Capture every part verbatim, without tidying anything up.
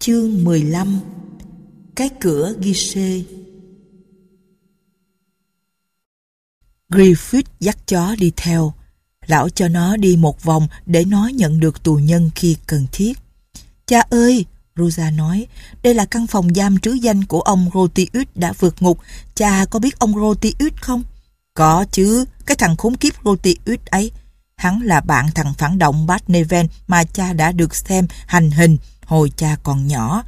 Chương mười lăm. Cái cửa ghi-xê. Griffith dắt chó đi theo. Lão cho nó đi một vòng để nó nhận được tù nhân khi cần thiết. Cha ơi, Rosa nói, đây là căn phòng giam trứ danh của ông Rotius đã vượt ngục. Cha có biết ông Rotius không? Có chứ, cái thằng khốn kiếp Rotius ấy. Hắn là bạn thằng phản động Bart Neven mà cha đã được xem hành hình hồi cha còn nhỏ.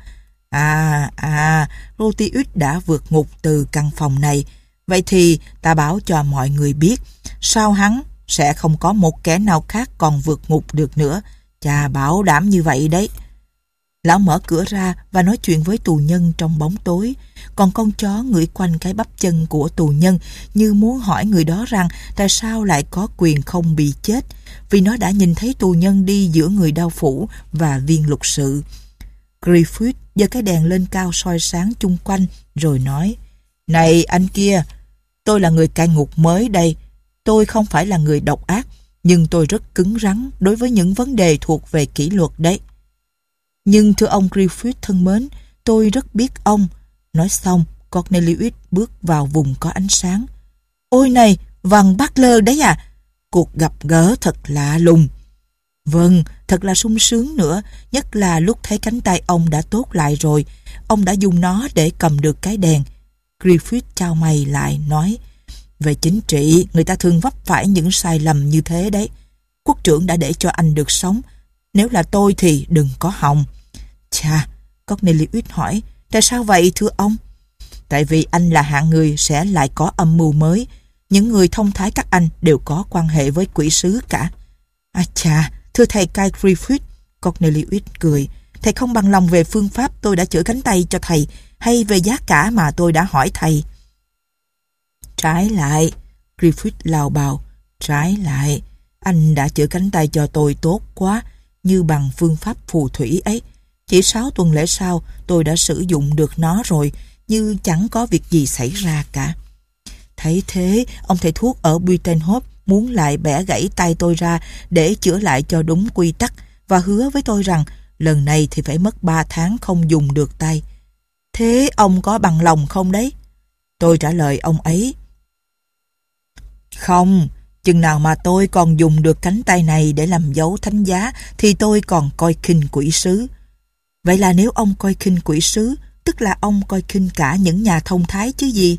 À, à, Rotius đã vượt ngục từ căn phòng này. Vậy thì ta báo cho mọi người biết, sau hắn sẽ không có một kẻ nào khác còn vượt ngục được nữa. Cha bảo đảm như vậy đấy. Lão mở cửa ra và nói chuyện với tù nhân trong bóng tối. Còn con chó ngửi quanh cái bắp chân của tù nhân như muốn hỏi người đó rằng tại sao lại có quyền không bị chết, vì nó đã nhìn thấy tù nhân đi giữa người đao phủ và viên luật sự. Griffith giơ cái đèn lên cao soi sáng chung quanh rồi nói: Này anh kia, tôi là người cai ngục mới đây. Tôi không phải là người độc ác, nhưng tôi rất cứng rắn đối với những vấn đề thuộc về kỷ luật đấy. Nhưng thưa ông Griffith thân mến, tôi rất biết ông. Nói xong, Cornelius bước vào vùng có ánh sáng. Ôi này, Van Butler đấy à? Cuộc gặp gỡ thật lạ lùng. Vâng, thật là sung sướng nữa, nhất là lúc thấy cánh tay ông đã tốt lại rồi. Ông đã dùng nó để cầm được cái đèn. Griffith chau mày lại nói: Về chính trị, người ta thường vấp phải những sai lầm như thế đấy. Quốc trưởng đã để cho anh được sống. Nếu là tôi thì đừng có hòng. Chà, Cornelius hỏi, tại sao vậy thưa ông? Tại vì anh là hạng người sẽ lại có âm mưu mới. Những người thông thái các anh đều có quan hệ với quỷ sứ cả. À chà, thưa thầy cai Griffith, Cornelius cười, thầy không bằng lòng về phương pháp tôi đã chữa cánh tay cho thầy, hay về giá cả mà tôi đã hỏi thầy? Trái lại, Griffith lào bào, trái lại, anh đã chữa cánh tay cho tôi tốt quá, như bằng phương pháp phù thủy ấy. Chỉ sáu tuần lễ sau, tôi đã sử dụng được nó rồi, như chẳng có việc gì xảy ra cả. Thấy thế, ông thầy thuốc ở Buitenhof muốn lại bẻ gãy tay tôi ra để chữa lại cho đúng quy tắc và hứa với tôi rằng lần này thì phải mất ba tháng không dùng được tay. Thế ông có bằng lòng không đấy? Tôi trả lời ông ấy: Không, chừng nào mà tôi còn dùng được cánh tay này để làm dấu thánh giá thì tôi còn coi khinh quỷ sứ. Vậy là nếu ông coi khinh quỷ sứ, tức là ông coi khinh cả những nhà thông thái chứ gì?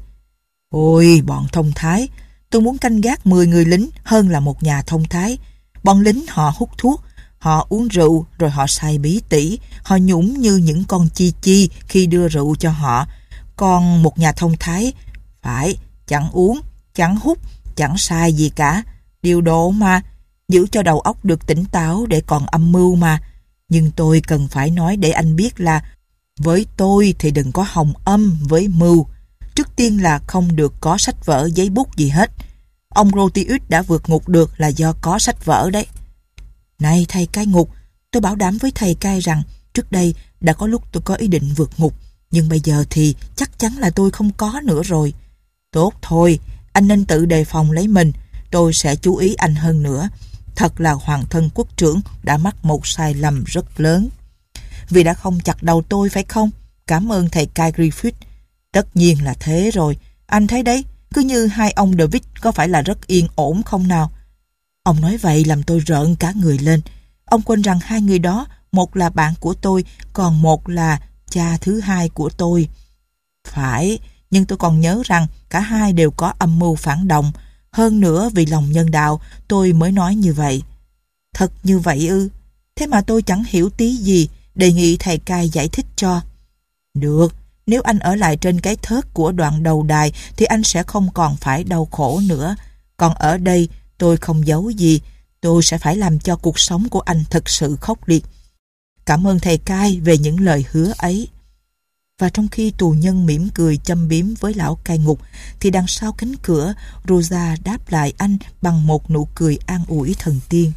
Ôi, bọn thông thái, tôi muốn canh gác mười người lính hơn là một nhà thông thái. Bọn lính họ hút thuốc, họ uống rượu, rồi họ xài bí tỉ, họ nhũng như những con chi chi khi đưa rượu cho họ. Còn một nhà thông thái, phải, chẳng uống, chẳng hút, chẳng sai gì cả. Điều độ mà, giữ cho đầu óc được tỉnh táo để còn âm mưu mà. Nhưng tôi cần phải nói để anh biết là với tôi thì đừng có hòng âm với mưu. Trước tiên là không được có sách vở giấy bút gì hết. Ông Rotius đã vượt ngục được là do có sách vở đấy. Này thầy cai ngục, tôi bảo đảm với thầy cai rằng trước đây đã có lúc tôi có ý định vượt ngục, nhưng bây giờ thì chắc chắn là tôi không có nữa rồi. Tốt thôi, anh nên tự đề phòng lấy mình, tôi sẽ chú ý anh hơn nữa. Thật là hoàng thân quốc trưởng đã mắc một sai lầm rất lớn. Vì đã không chặt đầu tôi phải không? Cảm ơn thầy cai Griffith. Tất nhiên là thế rồi. Anh thấy đấy, cứ như hai ông David có phải là rất yên ổn không nào? Ông nói vậy làm tôi rợn cả người lên. Ông quên rằng hai người đó, một là bạn của tôi, còn một là cha thứ hai của tôi. Phải, nhưng tôi còn nhớ rằng cả hai đều có âm mưu phản động. Hơn nữa vì lòng nhân đạo tôi mới nói như vậy. Thật như vậy ư? Thế mà tôi chẳng hiểu tí gì, đề nghị thầy cai giải thích cho. Được, nếu anh ở lại trên cái thớt của đoạn đầu đài thì anh sẽ không còn phải đau khổ nữa. Còn ở đây tôi không giấu gì, tôi sẽ phải làm cho cuộc sống của anh thật sự khốc liệt. Cảm ơn thầy cai về những lời hứa ấy. Và trong khi tù nhân mỉm cười châm biếm với lão cai ngục, thì đằng sau cánh cửa, Rosa đáp lại anh bằng một nụ cười an ủi thần tiên.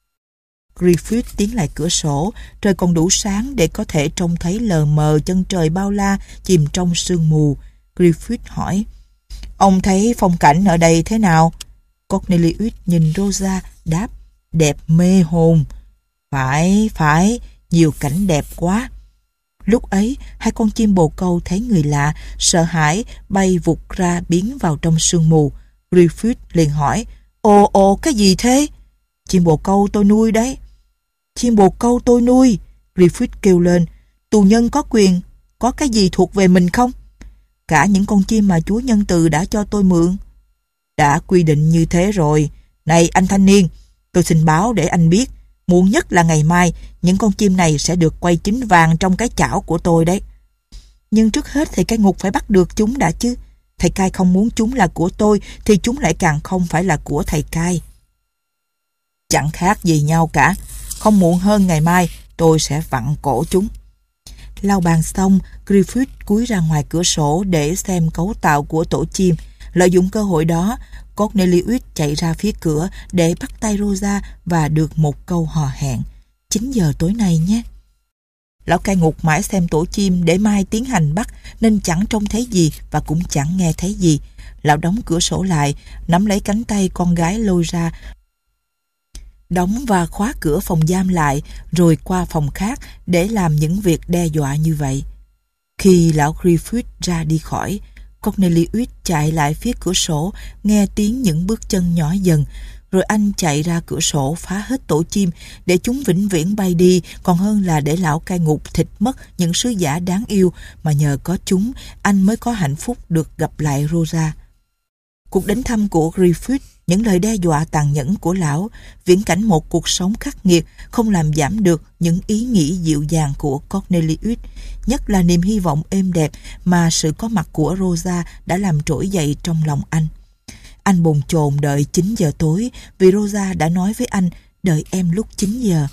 Griffith tiến lại cửa sổ, trời còn đủ sáng để có thể trông thấy lờ mờ chân trời bao la chìm trong sương mù. Griffith hỏi: Ông thấy phong cảnh ở đây thế nào? Cornelius nhìn Rosa đáp: Đẹp mê hồn. Phải, phải, nhiều cảnh đẹp quá. Lúc ấy, hai con chim bồ câu thấy người lạ, sợ hãi, bay vụt ra biến vào trong sương mù. Griffith liền hỏi, ồ ồ cái gì thế? Chim bồ câu tôi nuôi đấy. Chim bồ câu tôi nuôi, Griffith kêu lên. Tù nhân có quyền, có cái gì thuộc về mình không? Cả những con chim mà Chúa nhân từ đã cho tôi mượn. Đã quy định như thế rồi. Này anh thanh niên, tôi xin báo để anh biết, muộn nhất là ngày mai, những con chim này sẽ được quay chính vàng trong cái chảo của tôi đấy. Nhưng trước hết thầy cai ngục phải bắt được chúng đã chứ. Thầy cai không muốn chúng là của tôi, thì chúng lại càng không phải là của thầy cai. Chẳng khác gì nhau cả. Không muộn hơn ngày mai, tôi sẽ vặn cổ chúng. Lau bàn xong, Griffith cúi ra ngoài cửa sổ để xem cấu tạo của tổ chim. Lợi dụng cơ hội đó, Cornelius chạy ra phía cửa để bắt tay Rosa và được một câu hò hẹn. chín giờ tối nay nhé. Lão cai ngục mãi xem tổ chim để mai tiến hành bắt nên chẳng trông thấy gì và cũng chẳng nghe thấy gì. Lão đóng cửa sổ lại, nắm lấy cánh tay con gái lôi ra, đóng và khóa cửa phòng giam lại, rồi qua phòng khác để làm những việc đe dọa như vậy. Khi lão Griffith ra đi khỏi, Cornelius chạy lại phía cửa sổ, nghe tiếng những bước chân nhỏ dần, rồi anh chạy ra cửa sổ phá hết tổ chim để chúng vĩnh viễn bay đi, còn hơn là để lão cai ngục thịt mất những sứ giả đáng yêu mà nhờ có chúng anh mới có hạnh phúc được gặp lại Rosa. Cuộc đến thăm của Griffith, những lời đe dọa tàn nhẫn của lão, viễn cảnh một cuộc sống khắc nghiệt không làm giảm được những ý nghĩ dịu dàng của Cornelius, nhất là niềm hy vọng êm đẹp mà sự có mặt của Rosa đã làm trỗi dậy trong lòng anh. Anh bồn chồn đợi chín giờ tối vì Rosa đã nói với anh đợi em lúc chín giờ.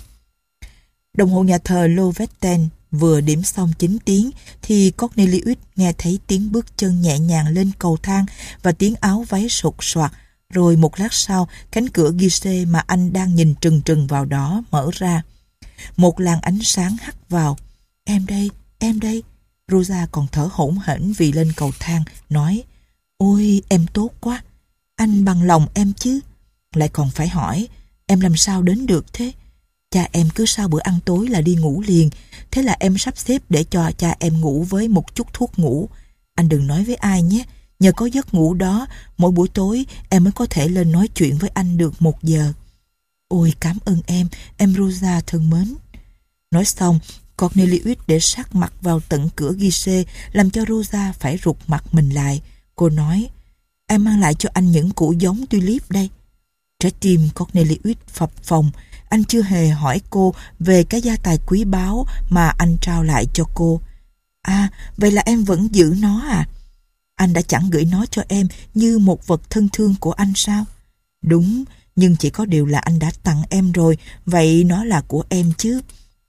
Đồng hồ nhà thờ Lovetten vừa điểm xong chín tiếng thì Cornelius nghe thấy tiếng bước chân nhẹ nhàng lên cầu thang và tiếng áo váy sột soạt. Rồi một lát sau, cánh cửa ghi-xê mà anh đang nhìn trừng trừng vào đó mở ra. Một làn ánh sáng hắt vào. Em đây, em đây. Rosa còn thở hổn hển vì lên cầu thang, nói, ôi em tốt quá, anh bằng lòng em chứ. Lại còn phải hỏi, em làm sao đến được thế? Cha em cứ sau bữa ăn tối là đi ngủ liền, thế là em sắp xếp để cho cha em ngủ với một chút thuốc ngủ. Anh đừng nói với ai nhé, nhờ có giấc ngủ đó, mỗi buổi tối em mới có thể lên nói chuyện với anh được một giờ. Ôi cảm ơn em, em Rosa thân mến. Nói xong, Cornelius để sát mặt vào tận cửa ghi-xê, làm cho Rosa phải rụt mặt mình lại. Cô nói, em mang lại cho anh những củ giống tulip đây. Trái tim Cornelius phập phồng, anh chưa hề hỏi cô về cái gia tài quý báu mà anh trao lại cho cô. À, vậy là em vẫn giữ nó à? Anh đã chẳng gửi nó cho em như một vật thân thương của anh sao? Đúng, nhưng chỉ có điều là anh đã tặng em rồi, vậy nó là của em chứ.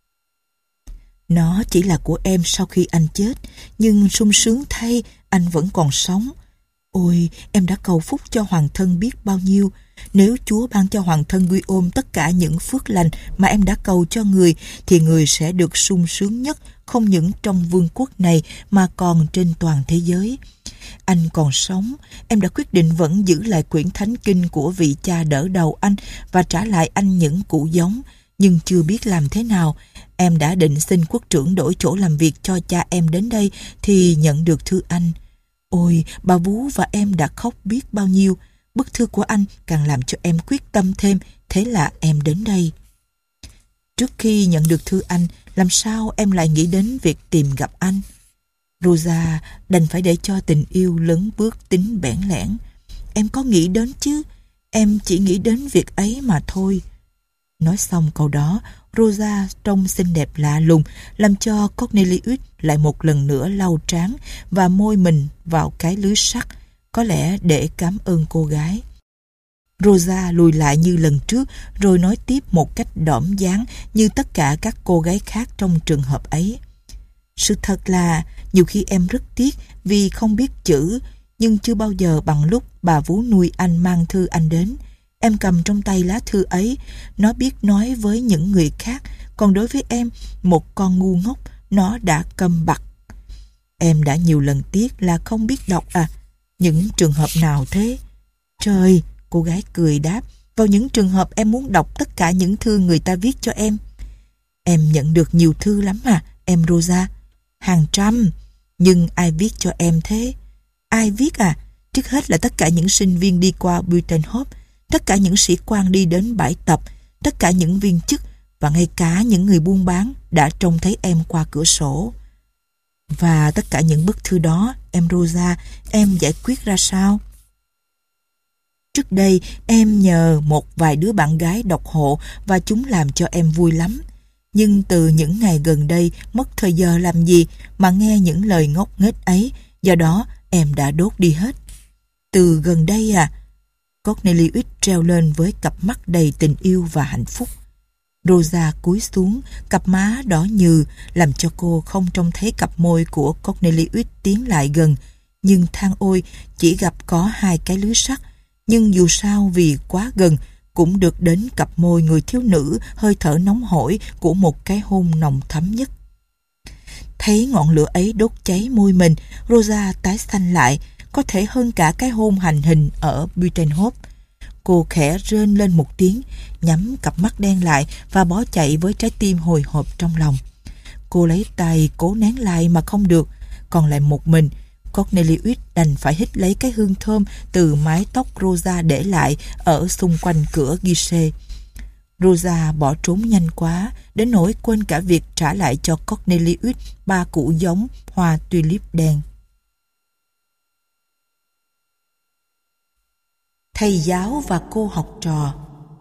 Nó chỉ là của em sau khi anh chết, nhưng sung sướng thay, anh vẫn còn sống. Ôi, em đã cầu phúc cho hoàng thân biết bao nhiêu. Nếu Chúa ban cho hoàng thân Guillaume tất cả những phước lành mà em đã cầu cho người, thì người sẽ được sung sướng nhất, không những trong vương quốc này mà còn trên toàn thế giới. Anh còn sống, em đã quyết định vẫn giữ lại quyển thánh kinh của vị cha đỡ đầu anh và trả lại anh những củ giống, nhưng chưa biết làm thế nào. Em đã định xin quốc trưởng đổi chỗ làm việc cho cha em đến đây thì nhận được thư anh. Ôi, bà Vú và em đã khóc biết bao nhiêu. Bức thư của anh càng làm cho em quyết tâm thêm, thế là em đến đây. Trước khi nhận được thư anh, làm sao em lại nghĩ đến việc tìm gặp anh? Rosa đành phải để cho tình yêu lấn bước tính bẽn lẽn. Em có nghĩ đến chứ, em chỉ nghĩ đến việc ấy mà thôi. Nói xong câu đó, Rosa trông xinh đẹp lạ lùng, làm cho Cornelius lại một lần nữa lau trán và môi mình vào cái lưới sắt, có lẽ để cảm ơn cô gái. Rosa lùi lại như lần trước, rồi nói tiếp một cách đỏm dáng như tất cả các cô gái khác trong trường hợp ấy. Sự thật là nhiều khi em rất tiếc vì không biết chữ, nhưng chưa bao giờ bằng lúc bà vú nuôi anh mang thư anh đến. Em cầm trong tay lá thư ấy, nó biết nói với những người khác, còn đối với em, một con ngu ngốc, nó đã câm bặt. Em đã nhiều lần tiếc là không biết đọc à? Những trường hợp nào thế? Trời, cô gái cười đáp, vào những trường hợp em muốn đọc tất cả những thư người ta viết cho em. Em nhận được nhiều thư lắm à, em Rosa? Hàng trăm. Nhưng ai viết cho em thế? Ai viết à? Trước hết là tất cả những sinh viên đi qua Buitenhof, tất cả những sĩ quan đi đến bãi tập, tất cả những viên chức và ngay cả những người buôn bán đã trông thấy em qua cửa sổ. Và tất cả những bức thư đó, em Rosa, em giải quyết ra sao? Trước đây, em nhờ một vài đứa bạn gái đọc hộ và chúng làm cho em vui lắm. Nhưng từ những ngày gần đây, mất thời giờ làm gì mà nghe những lời ngốc nghếch ấy, do đó em đã đốt đi hết. Từ gần đây à? Cornelius treo lên với cặp mắt đầy tình yêu và hạnh phúc. Rosa cúi xuống, cặp má đỏ nhừ, làm cho cô không trông thấy cặp môi của Cornelius tiến lại gần. Nhưng than ôi, chỉ gặp có hai cái lưới sắt. Nhưng dù sao vì quá gần, cũng được đến cặp môi người thiếu nữ hơi thở nóng hổi của một cái hôn nồng thắm nhất. Thấy ngọn lửa ấy đốt cháy môi mình, Rosa tái xanh lại, có thể hơn cả cái hôn hành hình ở Buitenhof. Cô khẽ rên lên một tiếng, nhắm cặp mắt đen lại và bỏ chạy với trái tim hồi hộp trong lòng. Cô lấy tay cố nén lại mà không được, còn lại một mình. Cornelius đành phải hít lấy cái hương thơm từ mái tóc Rosa để lại ở xung quanh cửa guichet. Rosa bỏ trốn nhanh quá, đến nỗi quên cả việc trả lại cho Cornelius ba củ giống hoa tulip đen. Thầy giáo và cô học trò.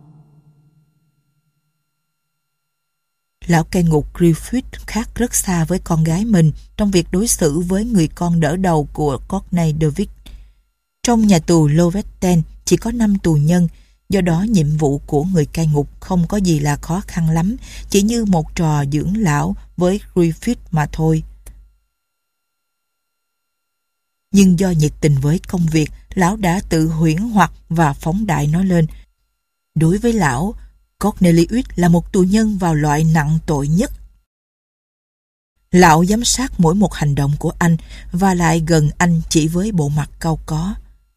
Lão cai ngục Griffith khác rất xa với con gái mình trong việc đối xử với người con đỡ đầu của Courtney David. Trong nhà tù Lowetten chỉ có năm tù nhân, do đó nhiệm vụ của người cai ngục không có gì là khó khăn lắm, chỉ như một trò dưỡng lão với Griffith mà thôi. Nhưng do nhiệt tình với công việc, lão đã tự huyễn hoặc và phóng đại nó lên. Đối với lão, Cornelius là một tù nhân vào loại nặng tội nhất. Lão giám sát mỗi một hành động của anh và lại gần anh chỉ với bộ mặt cau có.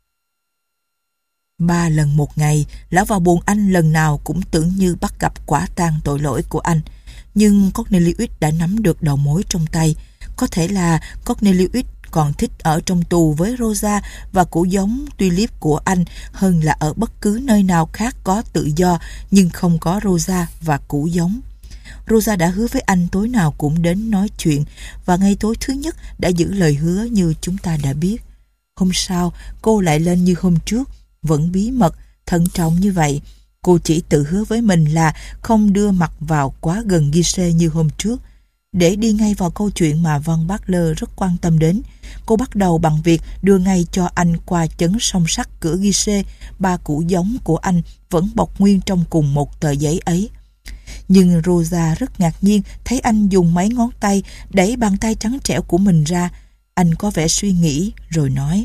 Ba lần một ngày, lão vào buồng anh lần nào cũng tưởng như bắt gặp quả tang tội lỗi của anh. Nhưng Cornelius đã nắm được đầu mối trong tay. Có thể là Cornelius còn thích ở trong tù với Rosa và củ giống tulip của anh hơn là ở bất cứ nơi nào khác có tự do nhưng không có Rosa và củ giống. Rosa đã hứa với anh tối nào cũng đến nói chuyện và ngay tối thứ nhất đã giữ lời hứa như chúng ta đã biết. Hôm sau, cô lại lên như hôm trước, vẫn bí mật, thận trọng như vậy. Cô chỉ tự hứa với mình là không đưa mặt vào quá gần guichet như hôm trước. Để đi ngay vào câu chuyện mà Von Butler rất quan tâm đến, cô bắt đầu bằng việc đưa ngay cho anh qua chấn song sắt cửa guichet ba củ giống của anh vẫn bọc nguyên trong cùng một tờ giấy ấy. Nhưng Rosa rất ngạc nhiên thấy anh dùng mấy ngón tay đẩy bàn tay trắng trẻo của mình ra. Anh có vẻ suy nghĩ rồi nói: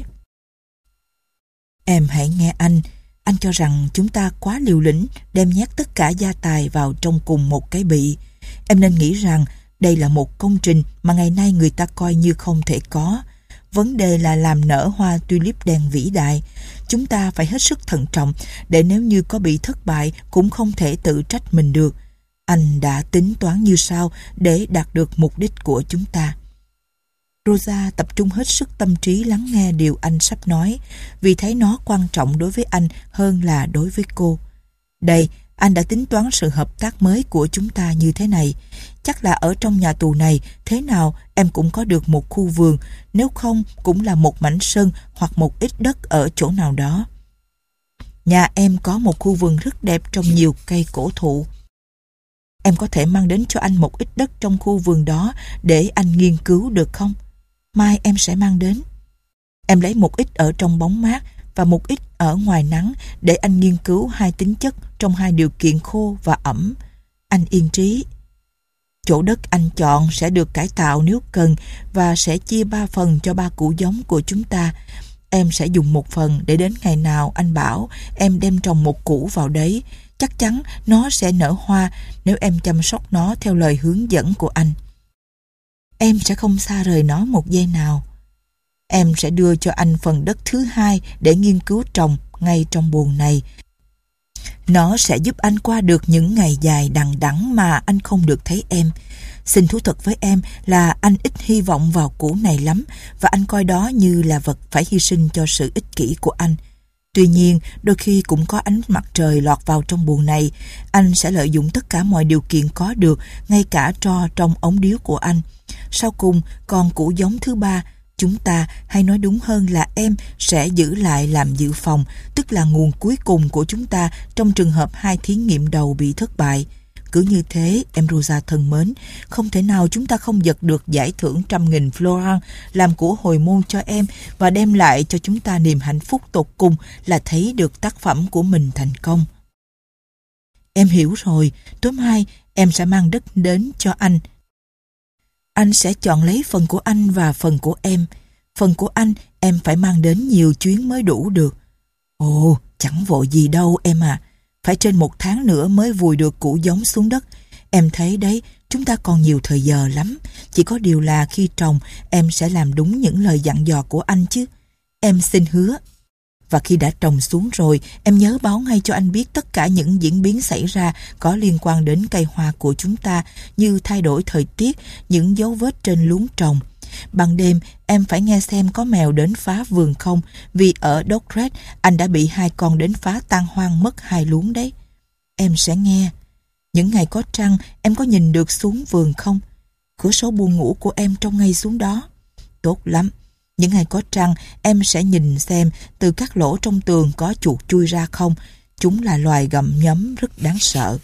"Em hãy nghe anh. Anh cho rằng chúng ta quá liều lĩnh đem nhét tất cả gia tài vào trong cùng một cái bị. Em nên nghĩ rằng đây là một công trình mà ngày nay người ta coi như không thể có. Vấn đề là làm nở hoa tulip đen vĩ đại. Chúng ta phải hết sức thận trọng để nếu như có bị thất bại cũng không thể tự trách mình được. Anh đã tính toán như sau để đạt được mục đích của chúng ta." Rosa tập trung hết sức tâm trí lắng nghe điều anh sắp nói, vì thấy nó quan trọng đối với anh hơn là đối với cô. Đây, anh đã tính toán sự hợp tác mới của chúng ta như thế này. Chắc là ở trong nhà tù này, thế nào em cũng có được một khu vườn, nếu không cũng là một mảnh sân hoặc một ít đất ở chỗ nào đó. Nhà em có một khu vườn rất đẹp trong nhiều cây cổ thụ. Em có thể mang đến cho anh một ít đất trong khu vườn đó để anh nghiên cứu được không? Mai em sẽ mang đến. Em lấy một ít ở trong bóng mát và một ít ở ngoài nắng để anh nghiên cứu hai tính chất trong hai điều kiện khô và ẩm. Anh yên trí. Chỗ đất anh chọn sẽ được cải tạo nếu cần và sẽ chia ba phần cho ba củ giống của chúng ta. Em sẽ dùng một phần để đến ngày nào anh bảo em đem trồng một củ vào đấy. Chắc chắn nó sẽ nở hoa nếu em chăm sóc nó theo lời hướng dẫn của anh. Em sẽ không xa rời nó một giây nào. Em sẽ đưa cho anh phần đất thứ hai để nghiên cứu trồng ngay trong buồng này. Nó sẽ giúp anh qua được những ngày dài đằng đẵng mà anh không được thấy em. Xin thú thật với em là anh ít hy vọng vào củ này lắm, và anh coi đó như là vật phải hy sinh cho sự ích kỷ của anh. Tuy nhiên, đôi khi cũng có ánh mặt trời lọt vào trong buồng này. Anh sẽ lợi dụng tất cả mọi điều kiện có được, ngay cả tro trong ống điếu của anh. Sau cùng, còn củ giống thứ ba, chúng ta, hay nói đúng hơn là em, sẽ giữ lại làm dự phòng, tức là nguồn cuối cùng của chúng ta trong trường hợp hai thí nghiệm đầu bị thất bại. Cứ như thế, em Rosa thân mến, không thể nào chúng ta không giật được giải thưởng trăm nghìn florin làm của hồi môn cho em và đem lại cho chúng ta niềm hạnh phúc tột cùng là thấy được tác phẩm của mình thành công. Em hiểu rồi, tối mai em sẽ mang đất đến cho anh. Anh sẽ chọn lấy phần của anh và phần của em. Phần của anh em phải mang đến nhiều chuyến mới đủ được. Ồ, chẳng vội gì đâu em à. Phải trên một tháng nữa mới vùi được củ giống xuống đất. Em thấy đấy, chúng ta còn nhiều thời giờ lắm. Chỉ có điều là khi trồng, em sẽ làm đúng những lời dặn dò của anh chứ. Em xin hứa. Và khi đã trồng xuống rồi, em nhớ báo ngay cho anh biết tất cả những diễn biến xảy ra có liên quan đến cây hoa của chúng ta, như thay đổi thời tiết, những dấu vết trên luống trồng. Ban đêm, em phải nghe xem có mèo đến phá vườn không, vì ở Docret, anh đã bị hai con đến phá tan hoang mất hai luống đấy. Em sẽ nghe. Những ngày có trăng, em có nhìn được xuống vườn không? Cửa sổ buồng ngủ của em trông ngay xuống đó. Tốt lắm. Những ngày có trăng, em sẽ nhìn xem từ các lỗ trong tường có chuột chui ra không. Chúng là loài gặm nhấm rất đáng sợ.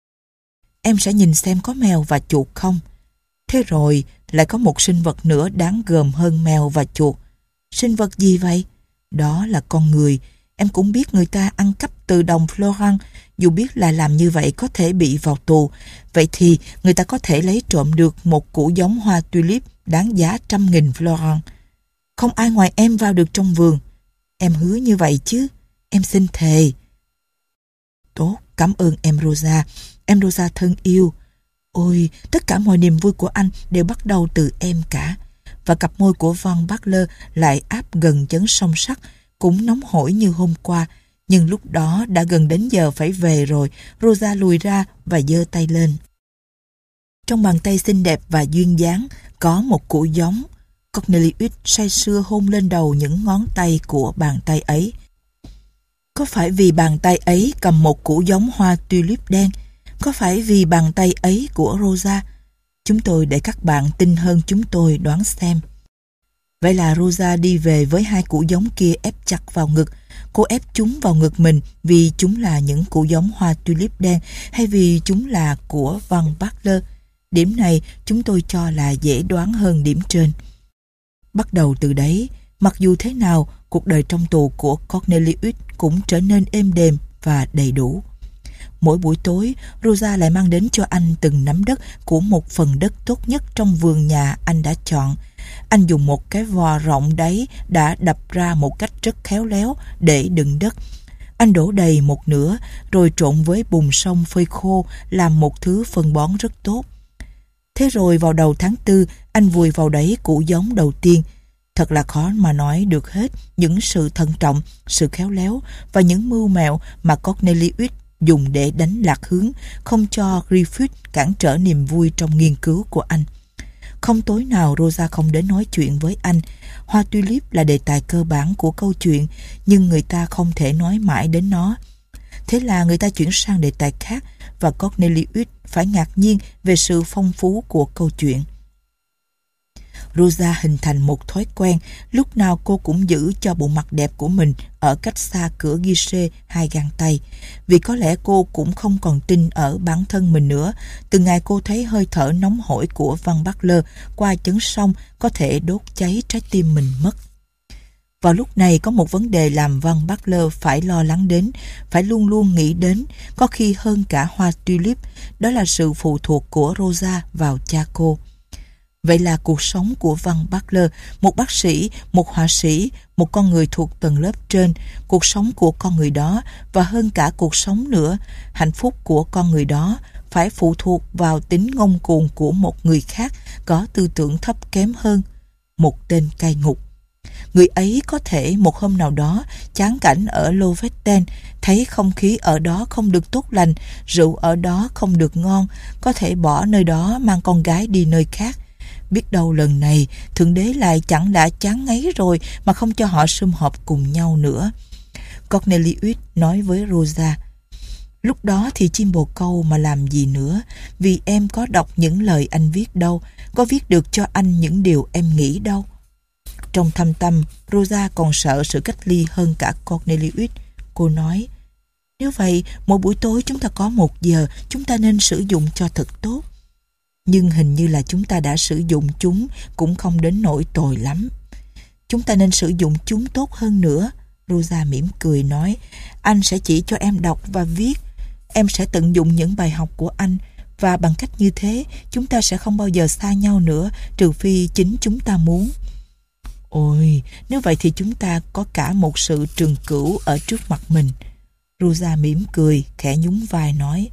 Em sẽ nhìn xem có mèo và chuột không. Thế rồi, lại có một sinh vật nữa đáng gờm hơn mèo và chuột. Sinh vật gì vậy? Đó là con người. Em cũng biết người ta ăn cắp từ đồng Florin, dù biết là làm như vậy có thể bị vào tù. Vậy thì người ta có thể lấy trộm được một củ giống hoa tulip đáng giá trăm nghìn Florin. Không ai ngoài em vào được trong vườn. Em hứa như vậy chứ? Em xin thề. Tốt, cảm ơn em Rosa. Em Rosa thân yêu. Ôi, tất cả mọi niềm vui của anh đều bắt đầu từ em cả. Và cặp môi của Van Butler lại áp gần chấn song sắt, cũng nóng hổi như hôm qua. Nhưng lúc đó đã gần đến giờ phải về rồi. Rosa lùi ra và giơ tay lên. Trong bàn tay xinh đẹp và duyên dáng có một củ giống. Cornelius say sưa hôn lên đầu những ngón tay của bàn tay ấy. Có phải vì bàn tay ấy cầm một củ giống hoa tulip đen? Có phải vì bàn tay ấy của Rosa? Chúng tôi để các bạn tin hơn chúng tôi đoán xem. Vậy là Rosa đi về với hai củ giống kia ép chặt vào ngực. Cô ép chúng vào ngực mình vì chúng là những củ giống hoa tulip đen hay vì chúng là của Van Butler. Điểm này chúng tôi cho là dễ đoán hơn điểm trên. Bắt đầu từ đấy, mặc dù thế nào, cuộc đời trong tù của Cornelius cũng trở nên êm đềm và đầy đủ. Mỗi buổi tối, Rosa lại mang đến cho anh từng nắm đất của một phần đất tốt nhất trong vườn nhà anh đã chọn. Anh dùng một cái vò rộng đấy đã đập ra một cách rất khéo léo để đựng đất. Anh đổ đầy một nửa, rồi trộn với bùn sông phơi khô làm một thứ phân bón rất tốt. Thế rồi vào đầu tháng tư, anh vùi vào đấy củ giống đầu tiên. Thật là khó mà nói được hết những sự thận trọng, sự khéo léo và những mưu mẹo mà Cornelius dùng để đánh lạc hướng, không cho Griffith cản trở niềm vui trong nghiên cứu của anh. Không tối nào Rosa không đến nói chuyện với anh. Hoa tulip là đề tài cơ bản của câu chuyện, nhưng người ta không thể nói mãi đến nó. Thế là người ta chuyển sang đề tài khác, và Cornelius phải ngạc nhiên về sự phong phú của câu chuyện. Rosa hình thành một thói quen, lúc nào cô cũng giữ cho bộ mặt đẹp của mình ở cách xa cửa guichet hai gang tay. Vì có lẽ cô cũng không còn tin ở bản thân mình nữa, từ ngày cô thấy hơi thở nóng hổi của Van Butler qua chấn sông có thể đốt cháy trái tim mình mất. Vào lúc này có một vấn đề làm Van Butler phải lo lắng đến, phải luôn luôn nghĩ đến, có khi hơn cả hoa tulip, đó là sự phụ thuộc của Rosa vào cha cô. Vậy là cuộc sống của Van Butler, một bác sĩ, một họa sĩ, một con người thuộc tầng lớp trên, cuộc sống của con người đó và hơn cả cuộc sống nữa, hạnh phúc của con người đó phải phụ thuộc vào tính ngông cuồng của một người khác có tư tưởng thấp kém hơn, một tên cai ngục. Người ấy có thể một hôm nào đó chán cảnh ở Lofoten, thấy không khí ở đó không được tốt lành, rượu ở đó không được ngon, có thể bỏ nơi đó mang con gái đi nơi khác. Biết đâu lần này Thượng Đế lại chẳng đã chán ngấy rồi mà không cho họ sum họp cùng nhau nữa. Cornelius nói với Rosa: lúc đó thì chim bồ câu mà làm gì nữa, vì em có đọc những lời anh viết đâu, có viết được cho anh những điều em nghĩ đâu. Trong thâm tâm, Rosa còn sợ sự cách ly hơn cả Cornelius. Cô nói: nếu vậy, mỗi buổi tối chúng ta có một giờ, chúng ta nên sử dụng cho thật tốt. Nhưng hình như là chúng ta đã sử dụng chúng cũng không đến nỗi tồi lắm. Chúng ta nên sử dụng chúng tốt hơn nữa. Rosa mỉm cười nói: anh sẽ chỉ cho em đọc và viết. Em sẽ tận dụng những bài học của anh, và bằng cách như thế chúng ta sẽ không bao giờ xa nhau nữa, trừ phi chính chúng ta muốn. Ôi, nếu vậy thì chúng ta có cả một sự trường cửu ở trước mặt mình. Rosa mỉm cười, khẽ nhún vai nói: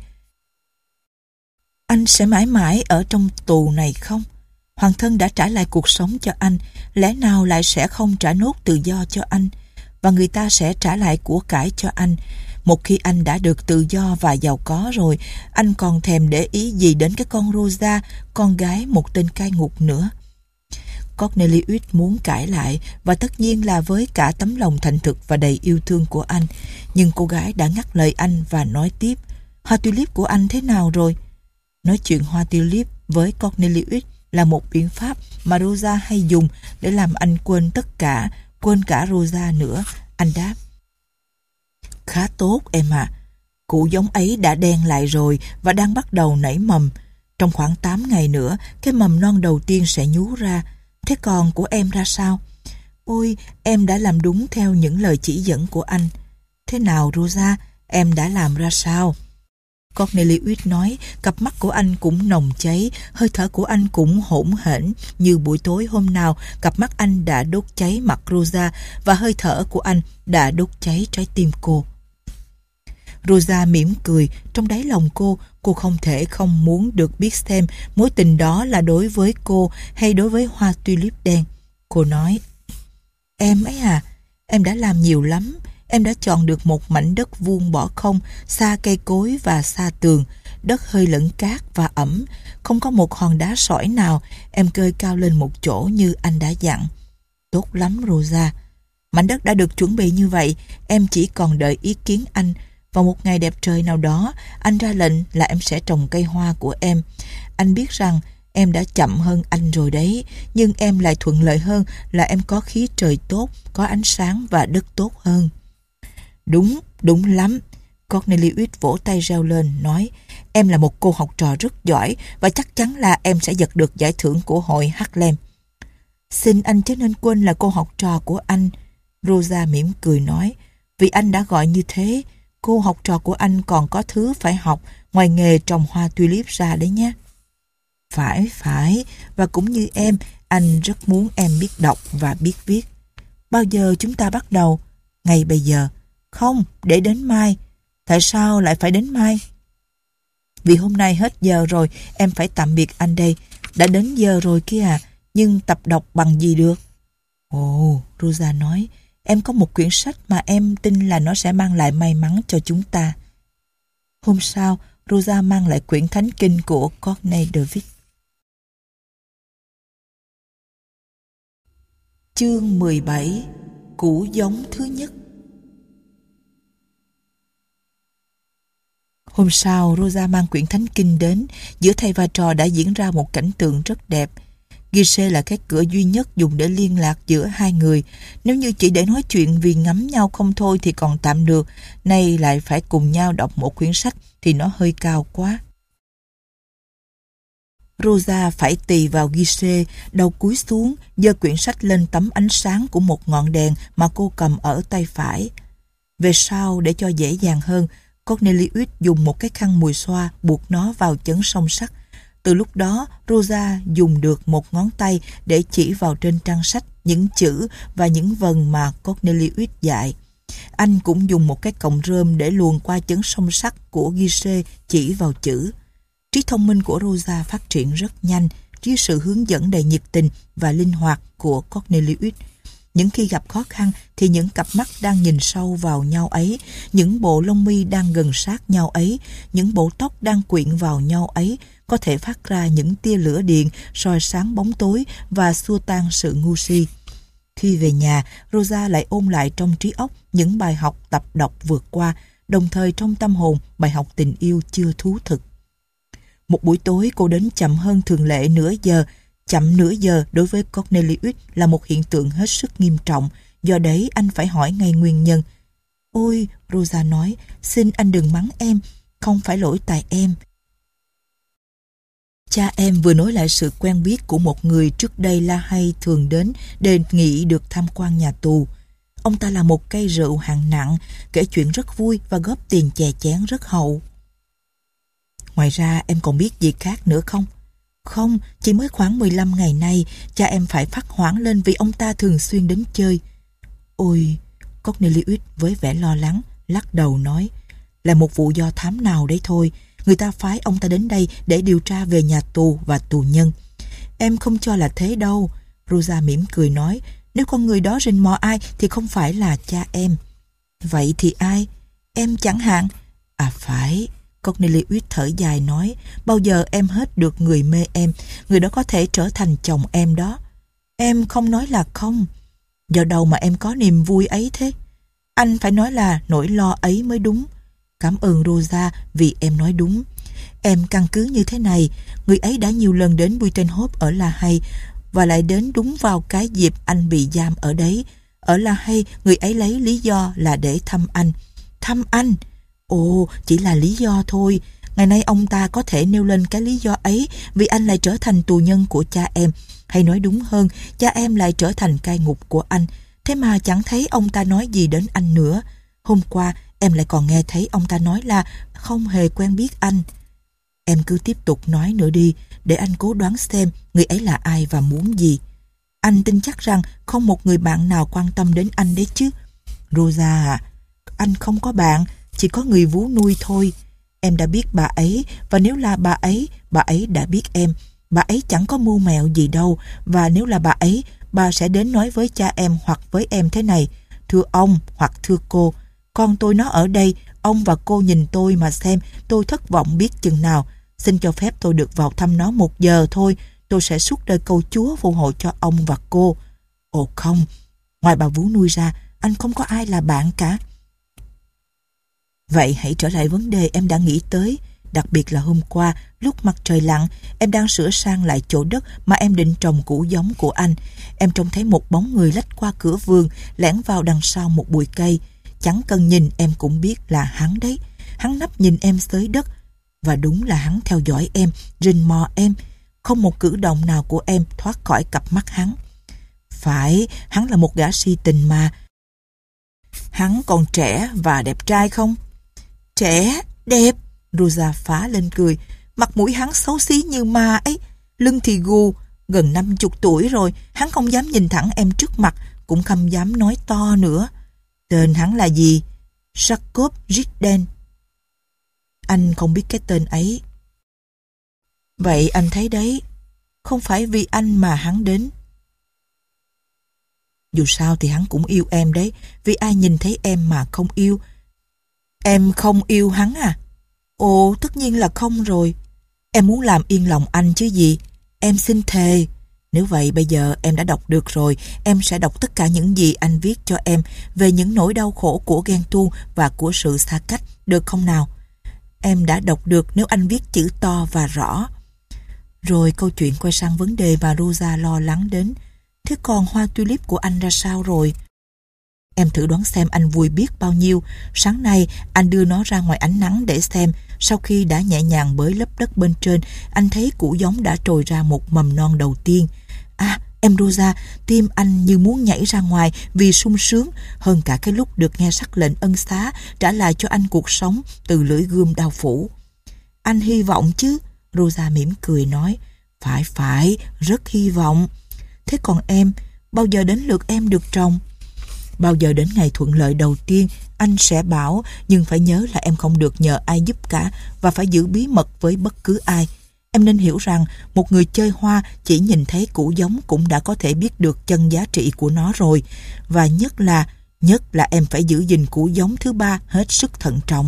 anh sẽ mãi mãi ở trong tù này không? Hoàng thân đã trả lại cuộc sống cho anh, lẽ nào lại sẽ không trả nốt tự do cho anh? Và người ta sẽ trả lại của cải cho anh. Một khi anh đã được tự do và giàu có rồi, anh còn thèm để ý gì đến cái con Rosa, con gái một tên cai ngục nữa? Cornelius muốn cãi lại, và tất nhiên là với cả tấm lòng thành thực và đầy yêu thương của anh. Nhưng cô gái đã ngắt lời anh và nói tiếp: hoa tulip của anh thế nào rồi? Nói chuyện hoa tulip với Cornelius là một biện pháp mà Rosa hay dùng để làm anh quên tất cả, quên cả Rosa nữa. Anh đáp: khá tốt em ạ. À. Củ giống ấy đã đen lại rồi và đang bắt đầu nảy mầm. Trong khoảng tám ngày nữa, cái mầm non đầu tiên sẽ nhú ra. Thế còn của em ra sao? Ôi, em đã làm đúng theo những lời chỉ dẫn của anh. Thế nào Rosa, em đã làm ra sao? Cornelius nói, cặp mắt của anh cũng nồng cháy, hơi thở của anh cũng hỗn hển như buổi tối hôm nào cặp mắt anh đã đốt cháy mặt Rosa và hơi thở của anh đã đốt cháy trái tim cô. Rosa mỉm cười, trong đáy lòng cô, cô không thể không muốn được biết xem mối tình đó là đối với cô hay đối với hoa tulip đen. Cô nói: em ấy à, em đã làm nhiều lắm. Em đã chọn được một mảnh đất vuông bỏ không, xa cây cối và xa tường, đất hơi lẫn cát và ẩm, không có một hòn đá sỏi nào. Em cơi cao lên một chỗ như anh đã dặn. Tốt lắm Rosa. Mảnh đất đã được chuẩn bị như vậy, em chỉ còn đợi ý kiến anh. Vào một ngày đẹp trời nào đó, anh ra lệnh là em sẽ trồng cây hoa của em. Anh biết rằng em đã chậm hơn anh rồi đấy, nhưng em lại thuận lợi hơn là em có khí trời tốt, có ánh sáng và đất tốt hơn. Đúng, đúng lắm. Cornelius vỗ tay reo lên, nói: em là một cô học trò rất giỏi và chắc chắn là em sẽ giật được giải thưởng của hội Harlem. Xin anh chớ nên quên là cô học trò của anh. Rosa mỉm cười nói: vì anh đã gọi như thế, cô học trò của anh còn có thứ phải học ngoài nghề trồng hoa tulip ra đấy nhé. Phải, phải, và cũng như em, anh rất muốn em biết đọc và biết viết. Bao giờ chúng ta bắt đầu? Ngay bây giờ. Không, để đến mai. Tại sao lại phải đến mai? Vì hôm nay hết giờ rồi, em phải tạm biệt anh đây. Đã đến giờ rồi kia à, nhưng tập đọc bằng gì được? Ồ, Rosa nói, em có một quyển sách mà em tin là nó sẽ mang lại may mắn cho chúng ta. Hôm sau, Rosa mang lại quyển thánh kinh của Corney David. Chương mười bảy. Củ giống thứ nhất. Hôm sau, Rosa mang quyển thánh kinh đến. Giữa thầy và trò đã diễn ra một cảnh tượng rất đẹp. Guichet là cái cửa duy nhất dùng để liên lạc giữa hai người. Nếu như chỉ để nói chuyện vì ngắm nhau không thôi thì còn tạm được. Nay lại phải cùng nhau đọc một quyển sách thì nó hơi cao quá. Rosa phải tì vào guichet, đầu cúi xuống, giơ quyển sách lên tấm ánh sáng của một ngọn đèn mà cô cầm ở tay phải. Về sau, để cho dễ dàng hơn, Cornelius dùng một cái khăn mùi xoa buộc nó vào chấn song sắt. Từ lúc đó, Rosa dùng được một ngón tay để chỉ vào trên trang sách những chữ và những vần mà Cornelius dạy. Anh cũng dùng một cái cọng rơm để luồn qua chấn song sắt của guichet chỉ vào chữ. Trí thông minh của Rosa phát triển rất nhanh dưới sự hướng dẫn đầy nhiệt tình và linh hoạt của Cornelius. Những khi gặp khó khăn thì những cặp mắt đang nhìn sâu vào nhau ấy, những bộ lông mi đang gần sát nhau ấy, những bộ tóc đang quyện vào nhau ấy có thể phát ra những tia lửa điện soi sáng bóng tối và xua tan sự ngu si. Khi về nhà, Rosa lại ôn lại trong trí óc những bài học tập đọc vượt qua, đồng thời trong tâm hồn bài học tình yêu chưa thú thực. Một buổi tối cô đến chậm hơn thường lệ nửa giờ. Chậm nửa giờ đối với Cornelius là một hiện tượng hết sức nghiêm trọng, do đấy anh phải hỏi ngay nguyên nhân. Ôi, Rosa nói, xin anh đừng mắng em, không phải lỗi tại em. Cha em vừa nói lại sự quen biết của một người trước đây La Hay thường đến đề nghị được tham quan nhà tù. Ông ta là một cây rượu hạng nặng, kể chuyện rất vui và góp tiền chè chén rất hậu. Ngoài ra em còn biết gì khác nữa không? Không, chỉ mới khoảng mười lăm ngày nay, cha em phải phát hoảng lên vì ông ta thường xuyên đến chơi. Ôi, Cornelius với vẻ lo lắng, lắc đầu nói, là một vụ do thám nào đấy thôi. Người ta phái ông ta đến đây để điều tra về nhà tù và tù nhân. Em không cho là thế đâu. Rosa mỉm cười nói, nếu con người đó rình mò ai thì không phải là cha em. Vậy thì ai? Em chẳng hạn. À phải. Cornelius thở dài nói, bao giờ em hết được người mê em, người đó có thể trở thành chồng em đó. Em không nói là không. Do đâu mà em có niềm vui ấy thế? Anh phải nói là nỗi lo ấy mới đúng. Cảm ơn Rosa vì em nói đúng. Em căn cứ như thế này, người ấy đã nhiều lần đến Buitenhof ở La Hay và lại đến đúng vào cái dịp anh bị giam ở đấy. Ở La Hay, người ấy lấy lý do là để thăm anh. Thăm anh? Ồ, chỉ là lý do thôi. Ngày nay ông ta có thể nêu lên cái lý do ấy vì anh lại trở thành tù nhân của cha em. Hay nói đúng hơn, cha em lại trở thành cai ngục của anh. Thế mà chẳng thấy ông ta nói gì đến anh nữa. Hôm qua, em lại còn nghe thấy ông ta nói là không hề quen biết anh. Em cứ tiếp tục nói nữa đi, để anh cố đoán xem người ấy là ai và muốn gì. Anh tin chắc rằng không một người bạn nào quan tâm đến anh đấy chứ. Rosa à, anh không có bạn, chỉ có người vú nuôi thôi. Em đã biết bà ấy, và nếu là bà ấy, bà ấy đã biết em. Bà ấy chẳng có mưu mẹo gì đâu, và nếu là bà ấy, bà sẽ đến nói với cha em hoặc với em thế này: thưa ông hoặc thưa cô, con tôi nó ở đây, ông và cô nhìn tôi mà xem tôi thất vọng biết chừng nào. Xin cho phép tôi được vào thăm nó một giờ thôi, tôi sẽ suốt đời cầu Chúa phù hộ cho ông và cô. Ồ không, ngoài bà vú nuôi ra, anh không có ai là bạn cả. Vậy hãy trở lại vấn đề em đã nghĩ tới. Đặc biệt là hôm qua, lúc mặt trời lặn, em đang sửa sang lại chỗ đất mà em định trồng củ giống của anh. Em trông thấy một bóng người lách qua cửa vườn, lẻn vào đằng sau một bụi cây. Chẳng cần nhìn em cũng biết là hắn đấy. Hắn nấp nhìn em xới đất. Và đúng là hắn theo dõi em, rình mò em. Không một cử động nào của em thoát khỏi cặp mắt hắn. Phải, hắn là một gã si tình mà. Hắn còn trẻ và đẹp trai không? Trẻ, đẹp. Rosa phá lên cười. Mặt mũi hắn xấu xí như ma ấy. Lưng thì gù, gần năm chục tuổi rồi. Hắn không dám nhìn thẳng em trước mặt, cũng không dám nói to nữa. Tên hắn là gì? Jacob Ridden. Anh không biết cái tên ấy. Vậy anh thấy đấy, không phải vì anh mà hắn đến. Dù sao thì hắn cũng yêu em đấy, vì ai nhìn thấy em mà không yêu. Em không yêu hắn à? Ồ, tất nhiên là không rồi. Em muốn làm yên lòng anh chứ gì. Em xin thề. Nếu vậy bây giờ em đã đọc được rồi, em sẽ đọc tất cả những gì anh viết cho em về những nỗi đau khổ của ghen tuông và của sự xa cách, được không nào? Em đã đọc được nếu anh viết chữ to và rõ. Rồi câu chuyện quay sang vấn đề mà Rosa lo lắng đến. Thế còn hoa tulip của anh ra sao rồi? Em thử đoán xem anh vui biết bao nhiêu. Sáng nay anh đưa nó ra ngoài ánh nắng để xem. Sau khi đã nhẹ nhàng bới lớp đất bên trên, anh thấy củ giống đã trồi ra một mầm non đầu tiên. À, em Rosa, tim anh như muốn nhảy ra ngoài vì sung sướng hơn cả cái lúc được nghe sắc lệnh ân xá trả lại cho anh cuộc sống từ lưỡi gươm đao phủ. Anh hy vọng chứ? Rosa mỉm cười nói. Phải phải, rất hy vọng. Thế còn em, bao giờ đến lượt em được trồng? Bao giờ đến ngày thuận lợi đầu tiên, anh sẽ bảo, nhưng phải nhớ là em không được nhờ ai giúp cả và phải giữ bí mật với bất cứ ai. Em nên hiểu rằng một người chơi hoa chỉ nhìn thấy củ giống cũng đã có thể biết được chân giá trị của nó rồi. Và nhất là, nhất là em phải giữ gìn củ giống thứ ba hết sức thận trọng.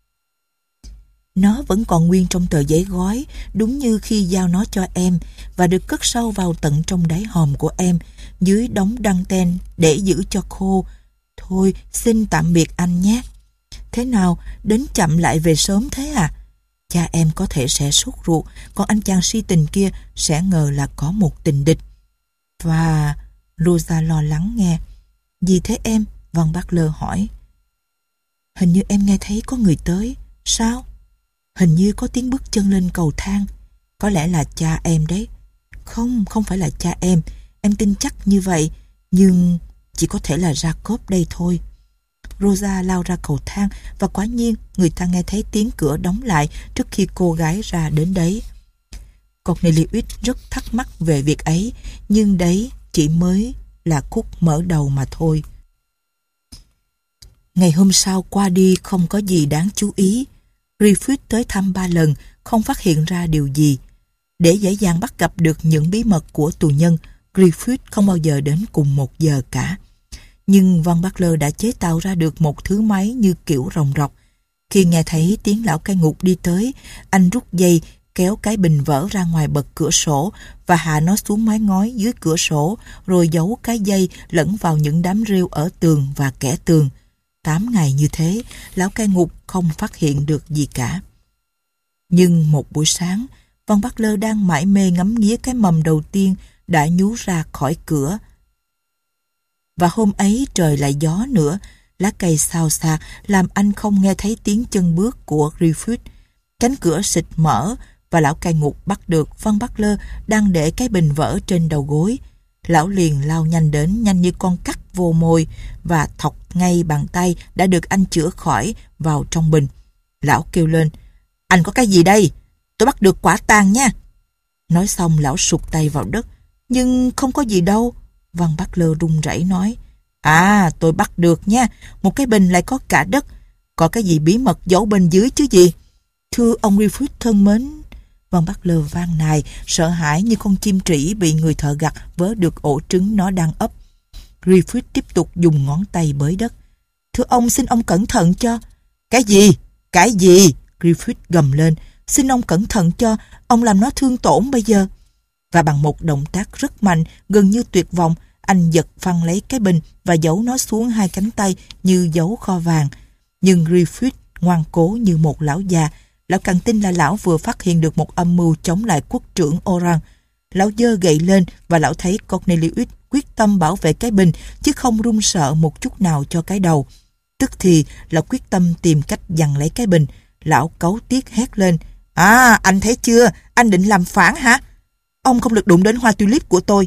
Nó vẫn còn nguyên trong tờ giấy gói, đúng như khi giao nó cho em, và được cất sâu vào tận trong đáy hòm của em, dưới đống đăng ten để giữ cho khô. Thôi, xin tạm biệt anh nhé. Thế nào, đến chậm lại về sớm thế à? Cha em có thể sẽ sốt ruột, còn anh chàng si tình kia sẽ ngờ là có một tình địch. Và... Rosa lo lắng nghe. Gì thế em? Van Butler hỏi. Hình như em nghe thấy có người tới. Sao? Hình như có tiếng bước chân lên cầu thang. Có lẽ là cha em đấy. Không, không phải là cha em. Em tin chắc như vậy. Nhưng chỉ có thể là Jacob đây thôi. Rosa lao ra cầu thang và quả nhiên người ta nghe thấy tiếng cửa đóng lại trước khi cô gái ra đến đấy. Cornelius rất thắc mắc về việc ấy, nhưng đấy chỉ mới là khúc mở đầu mà thôi. Ngày hôm sau qua đi không có gì đáng chú ý. Griffith tới thăm ba lần, không phát hiện ra điều gì. Để dễ dàng bắt gặp được những bí mật của tù nhân, Griffith không bao giờ đến cùng một giờ cả. Nhưng Van Butler đã chế tạo ra được một thứ máy như kiểu rồng rọc. Khi nghe thấy tiếng lão cai ngục đi tới, anh rút dây, kéo cái bình vỡ ra ngoài bậc cửa sổ và hạ nó xuống mái ngói dưới cửa sổ, rồi giấu cái dây lẫn vào những đám rêu ở tường và kẽ tường. Tám ngày như thế, lão cai ngục không phát hiện được gì cả. Nhưng một buổi sáng, Van Butler đang mải mê ngắm nghía cái mầm đầu tiên đã nhú ra khỏi cửa. Và hôm ấy trời lại gió nữa, lá cây xào xạc làm anh không nghe thấy tiếng chân bước của Griffith. Cánh cửa xịt mở và lão cai ngục bắt được Van Butler đang để cái bình vỡ trên đầu gối. Lão liền lao nhanh đến, nhanh như con cắt vô môi, và thọc ngay bàn tay đã được anh chữa khỏi vào trong bình. Lão kêu lên, anh có cái gì đây? Tôi bắt được quả tang nha. Nói xong lão sụt tay vào đất. Nhưng không có gì đâu. Van Butler run rẩy nói, à tôi bắt được nha, một cái bình lại có cả đất. Có cái gì bí mật giấu bên dưới chứ gì? Thưa ông Griffith thân mến. Van Butler van nài, sợ hãi như con chim trĩ bị người thợ gặt vớ được ổ trứng nó đang ấp. Griffith tiếp tục dùng ngón tay bới đất. Thưa ông, xin ông cẩn thận cho. Cái gì? Cái gì? Griffith gầm lên. Xin ông cẩn thận cho, ông làm nó thương tổn bây giờ. Và bằng một động tác rất mạnh, gần như tuyệt vọng, anh giật phăng lấy cái bình và giấu nó xuống hai cánh tay như giấu kho vàng. Nhưng Griffith ngoan cố như một lão già. Lão càng tin là lão vừa phát hiện được một âm mưu chống lại quốc trưởng Oran. Lão giơ gậy lên và lão thấy Cornelius quyết tâm bảo vệ cái bình chứ không run sợ một chút nào cho cái đầu. Tức thì lão quyết tâm tìm cách giằng lấy cái bình. Lão cáu tiết hét lên, à anh thấy chưa, anh định làm phản hả? Ông không được đụng đến hoa tulip của tôi.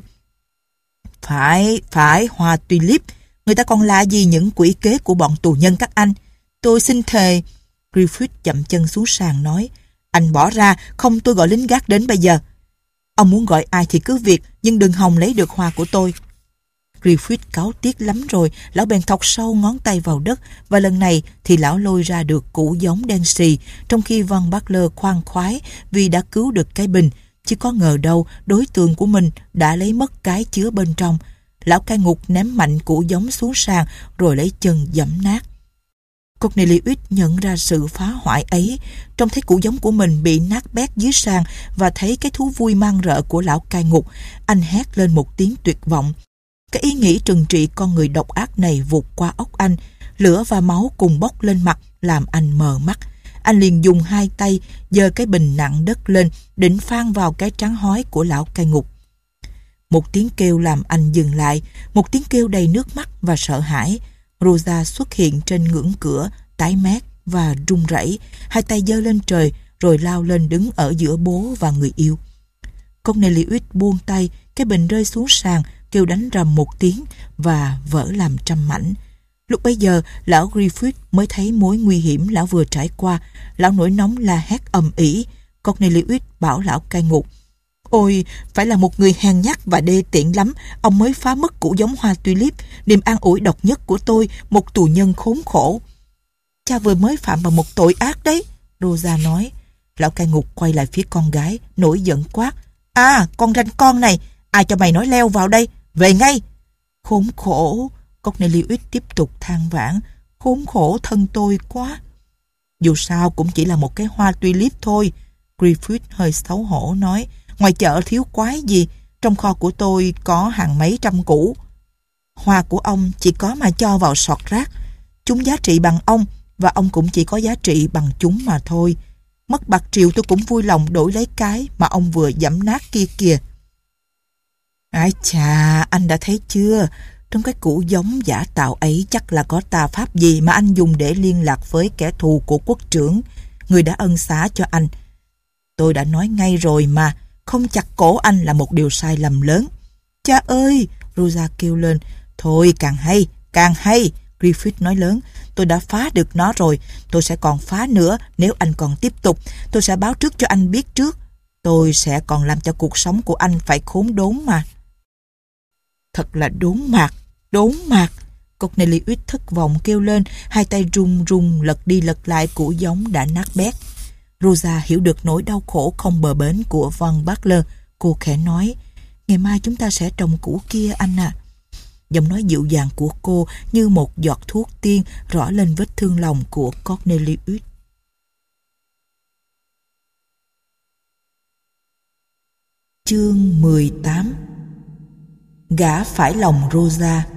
Phải, phải, hoa tulip. Người ta còn lạ gì những quỷ kế của bọn tù nhân các anh. Tôi xin thề. Griffith chậm chân xuống sàn nói, anh bỏ ra, không tôi gọi lính gác đến bây giờ. Ông muốn gọi ai thì cứ việc, nhưng đừng hòng lấy được hoa của tôi. Griffith cáu tiết lắm rồi, lão bèn thọc sâu ngón tay vào đất, và lần này thì lão lôi ra được củ giống đen xì, trong khi Van Butler khoan khoái vì đã cứu được cái bình, chứ có ngờ đâu đối tượng của mình đã lấy mất cái chứa bên trong. Lão cai ngục ném mạnh củ giống xuống sàn rồi lấy chân giẫm nát. Cornelius nhận ra sự phá hoại ấy, trông thấy củ giống của mình bị nát bét dưới sàn và thấy cái thú vui man rợ của lão cai ngục. Anh hét lên một tiếng tuyệt vọng. Cái ý nghĩ trừng trị con người độc ác này vụt qua óc anh. Lửa và máu cùng bốc lên mặt làm anh mờ mắt. Anh liền dùng hai tay giơ cái bình nặng đất lên, định phang vào cái trán hói của lão cai ngục. Một tiếng kêu làm anh dừng lại, một tiếng kêu đầy nước mắt và sợ hãi. Rosa xuất hiện trên ngưỡng cửa, tái mét và run rẩy, hai tay giơ lên trời rồi lao lên đứng ở giữa bố và người yêu. Cornelius buông tay, cái bình rơi xuống sàn, kêu đánh rầm một tiếng và vỡ làm trăm mảnh. Lúc bấy giờ, lão Griffith mới thấy mối nguy hiểm lão vừa trải qua. Lão nổi nóng la hét ầm ĩ. Cornelius bảo lão cai ngục, ôi, phải là một người hèn nhát và đê tiện lắm, ông mới phá mất củ giống hoa tulip, niềm an ủi độc nhất của tôi, một tù nhân khốn khổ. Cha vừa mới phạm vào một tội ác đấy, Rosa nói. Lão cai ngục quay lại phía con gái, nổi giận quát. À, con ranh con này, ai cho mày nói leo vào đây, về ngay. Khốn khổ, Cornelius tiếp tục than vãn. Khốn khổ thân tôi quá. Dù sao cũng chỉ là một cái hoa tulip thôi. Griffith hơi xấu hổ nói. Ngoài chợ thiếu quái gì, trong kho của tôi có hàng mấy trăm củ. Hoa của ông chỉ có mà cho vào sọt rác. Chúng giá trị bằng ông, và ông cũng chỉ có giá trị bằng chúng mà thôi. Mất bạc triệu tôi cũng vui lòng đổi lấy cái mà ông vừa giẫm nát kia kìa. Ái chà, anh đã thấy chưa? Trong cái củ giống giả tạo ấy chắc là có tà pháp gì mà anh dùng để liên lạc với kẻ thù của quốc trưởng, người đã ân xá cho anh. Tôi đã nói ngay rồi mà, không chặt cổ anh là một điều sai lầm lớn. Cha ơi! Rosa kêu lên. Thôi càng hay, càng hay! Griffith nói lớn. Tôi đã phá được nó rồi, tôi sẽ còn phá nữa nếu anh còn tiếp tục. Tôi sẽ báo trước cho anh biết trước. Tôi sẽ còn làm cho cuộc sống của anh phải khốn đốn mà. Thật là đốn mạt, đốn mạt. Cornelius thất vọng kêu lên, hai tay run run lật đi lật lại củ giống đã nát bét. Rosa hiểu được nỗi đau khổ không bờ bến của Van Butler. Cô khẽ nói, ngày mai chúng ta sẽ trồng củ kia anh à. Giọng nói dịu dàng của cô như một giọt thuốc tiên rõ lên vết thương lòng của Cornelius. Chương mười tám. Gã phải lòng Rosa.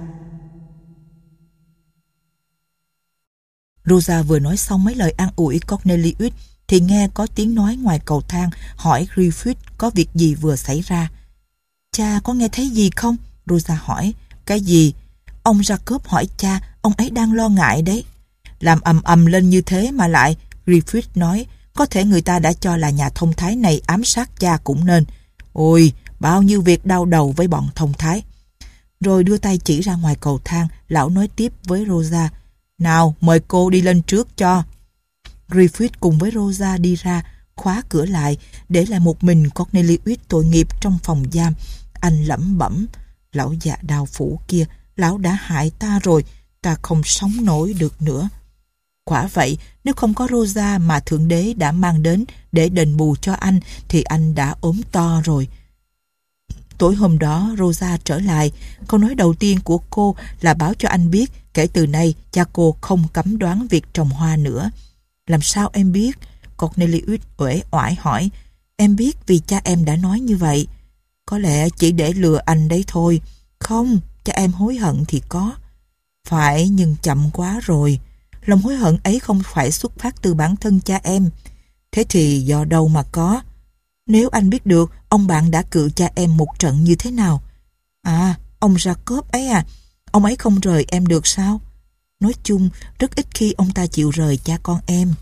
Rosa vừa nói xong mấy lời an ủi Cornelius thì nghe có tiếng nói ngoài cầu thang hỏi Griffith có việc gì vừa xảy ra. Cha có nghe thấy gì không? Rosa hỏi. Cái gì? Ông Jacob hỏi cha, ông ấy đang lo ngại đấy. Làm ầm ầm lên như thế mà lại, Griffith nói, có thể người ta đã cho là nhà thông thái này ám sát cha cũng nên. Ôi, bao nhiêu việc đau đầu với bọn thông thái. Rồi đưa tay chỉ ra ngoài cầu thang, lão nói tiếp với Rosa, nào mời cô đi lên trước cho. Griffith cùng với Rosa đi ra, khóa cửa lại, để lại một mình Cornelius tội nghiệp trong phòng giam. Anh lẩm bẩm, lão già đao phủ kia, lão đã hại ta rồi, ta không sống nổi được nữa. Quả vậy, nếu không có Rosa mà Thượng Đế đã mang đến để đền bù cho anh, thì anh đã ốm to rồi. Tối hôm đó, Rosa trở lại. Câu nói đầu tiên của cô là báo cho anh biết kể từ nay cha cô không cấm đoán việc trồng hoa nữa. Làm sao em biết? Cornelius uể oải hỏi. Em biết vì cha em đã nói như vậy. Có lẽ chỉ để lừa anh đấy thôi. Không, cha em hối hận thì có. Phải, nhưng chậm quá rồi. Lòng hối hận ấy không phải xuất phát từ bản thân cha em. Thế thì do đâu mà có? Nếu anh biết được ông bạn đã cự cha em một trận như thế nào. À, ông Jacob ấy à, ông ấy không rời em được sao? Nói chung, rất ít khi ông ta chịu rời cha con em.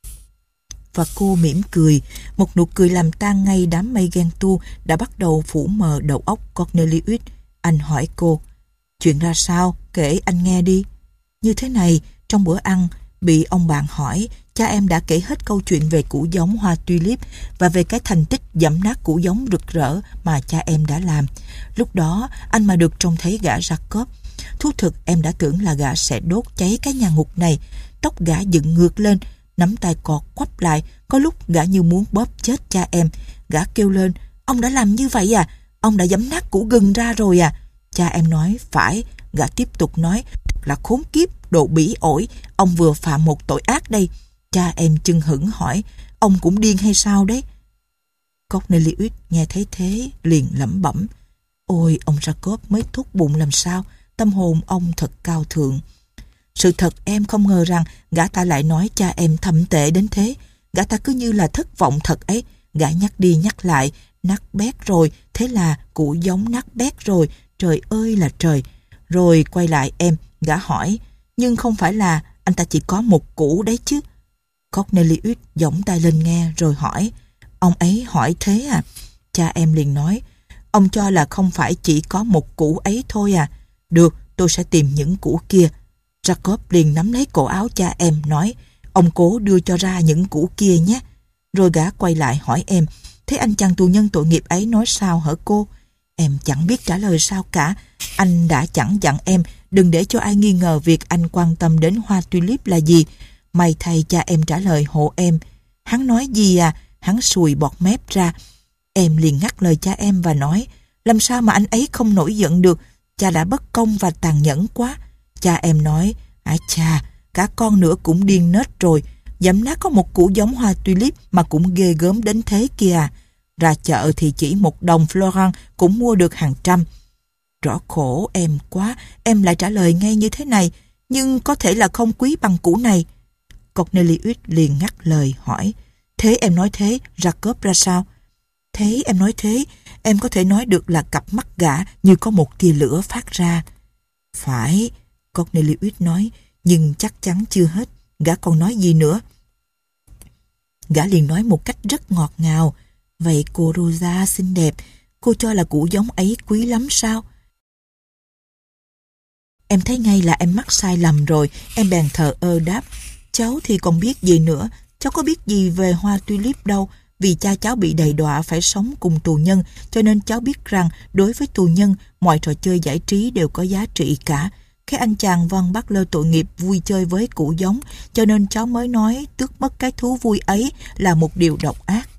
Và cô mỉm cười, một nụ cười làm tan ngay đám mây ghen tu đã bắt đầu phủ mờ đầu óc Cornelius. Anh hỏi cô, chuyện ra sao? Kể anh nghe đi. Như thế này, trong bữa ăn, bị ông bạn hỏi, cha em đã kể hết câu chuyện về củ giống hoa tulip và về cái thành tích giẫm nát củ giống rực rỡ mà cha em đã làm. Lúc đó, anh mà được trông thấy gã Jacob. Thú thực em đã tưởng là gã sẽ đốt cháy cái nhà ngục này. Tóc gã dựng ngược lên, nắm tay cọt quắp lại, có lúc gã như muốn bóp chết cha em. Gã kêu lên, ông đã làm như vậy à? Ông đã giẫm nát củ gừng ra rồi à? Cha em nói, phải. Gã tiếp tục nói, là khốn kiếp, đồ bỉ ổi, ông vừa phạm một tội ác đây. Cha em chưng hửng hỏi, ông cũng điên hay sao đấy? Cornelius nghe thấy thế, liền lẩm bẩm, ôi ông Jacob mới thúc bụng làm sao, tâm hồn ông thật cao thượng. Sự thật em không ngờ rằng gã ta lại nói cha em thậm tệ đến thế. Gã ta cứ như là thất vọng thật ấy. Gã nhắc đi nhắc lại, nát bét rồi, thế là củ giống nát bét rồi, trời ơi là trời. Rồi quay lại em, gã hỏi, nhưng không phải là anh ta chỉ có một củ đấy chứ? Cornelius giỏng tay lên nghe rồi hỏi, ông ấy hỏi thế à? Cha em liền nói, ông cho là không phải chỉ có một củ ấy thôi à? Được, tôi sẽ tìm những củ kia. Jacob liền nắm lấy cổ áo cha em, nói, ông cố đưa cho ra những củ kia nhé. Rồi gã quay lại hỏi em, thế anh chàng tù nhân tội nghiệp ấy nói sao hả cô? Em chẳng biết trả lời sao cả. Anh đã chẳng dặn em đừng để cho ai nghi ngờ việc anh quan tâm đến hoa tulip là gì. May thay cha em trả lời hộ em. Hắn nói gì à? Hắn sùi bọt mép ra. Em liền ngắt lời cha em và nói, làm sao mà anh ấy không nổi giận được, cha đã bất công và tàn nhẫn quá. Cha em nói, à cha, cả con nữa cũng điên nết rồi, dẫm nát có một củ giống hoa tulip mà cũng ghê gớm đến thế kìa. Ra chợ thì chỉ một đồng florin cũng mua được hàng trăm. Rõ khổ em quá, em lại trả lời ngay như thế này, nhưng có thể là không quý bằng củ này. Cornelius liền ngắt lời hỏi, thế em nói thế, Jacob ra sao? Thế em nói thế, em có thể nói được là cặp mắt gã như có một tia lửa phát ra. Phải, Cornelius nói, nhưng chắc chắn chưa hết, gã còn nói gì nữa? Gã liền nói một cách rất ngọt ngào, vậy cô Rosa xinh đẹp, cô cho là củ giống ấy quý lắm sao? Em thấy ngay là em mắc sai lầm rồi, em bèn thờ ơ đáp, cháu thì còn biết gì nữa, cháu có biết gì về hoa tulip đâu, vì cha cháu bị đầy đọa phải sống cùng tù nhân, cho nên cháu biết rằng đối với tù nhân, mọi trò chơi giải trí đều có giá trị cả. Cái anh chàng Von Butler tội nghiệp vui chơi với củ giống, cho nên cháu mới nói tước mất cái thú vui ấy là một điều độc ác.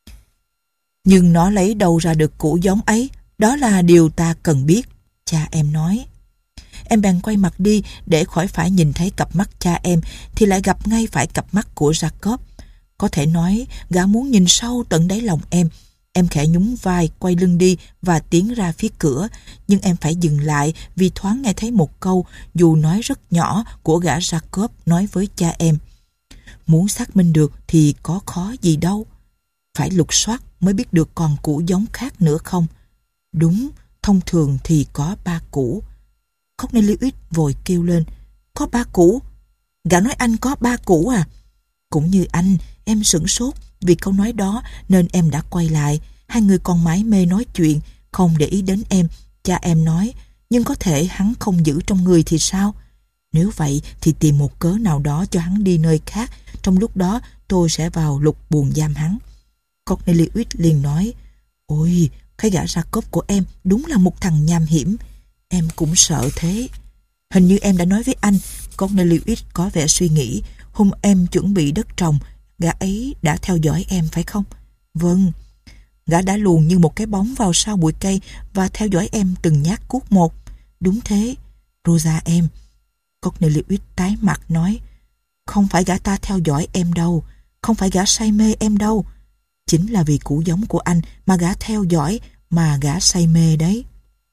Nhưng nó lấy đâu ra được củ giống ấy, đó là điều ta cần biết, cha em nói. Em bèn quay mặt đi để khỏi phải nhìn thấy cặp mắt cha em, thì lại gặp ngay phải cặp mắt của Jacob. Có thể nói, gã muốn nhìn sâu tận đáy lòng em. Em khẽ nhún vai, quay lưng đi và tiến ra phía cửa. Nhưng em phải dừng lại vì thoáng nghe thấy một câu, dù nói rất nhỏ, của gã Jacob nói với cha em. Muốn xác minh được thì có khó gì đâu. Phải lục soát mới biết được còn củ giống khác nữa không? Đúng, thông thường thì có ba củ. Cornelius vội kêu lên, có ba củ? Gã nói anh có ba củ à? Cũng như anh, em sửng sốt vì câu nói đó nên em đã quay lại. Hai người còn mải mê nói chuyện, không để ý đến em. Cha em nói, nhưng có thể hắn không giữ trong người thì sao? Nếu vậy thì tìm một cớ nào đó cho hắn đi nơi khác. Trong lúc đó tôi sẽ vào lục buồng giam hắn. Cornelius liền nói, ôi, cái gã Jacob của em đúng là một thằng nham hiểm. Em cũng sợ thế. Hình như em đã nói với anh. Cornelius có vẻ suy nghĩ. Hôm em chuẩn bị đất trồng, gã ấy đã theo dõi em phải không? Vâng. Gã đã luồn như một cái bóng vào sau bụi cây và theo dõi em từng nhát cuốc một. Đúng thế, Rosa em. Cornelius tái mặt nói, không phải gã ta theo dõi em đâu, không phải gã say mê em đâu. Chính là vì củ giống của anh mà gã theo dõi, mà gã say mê đấy.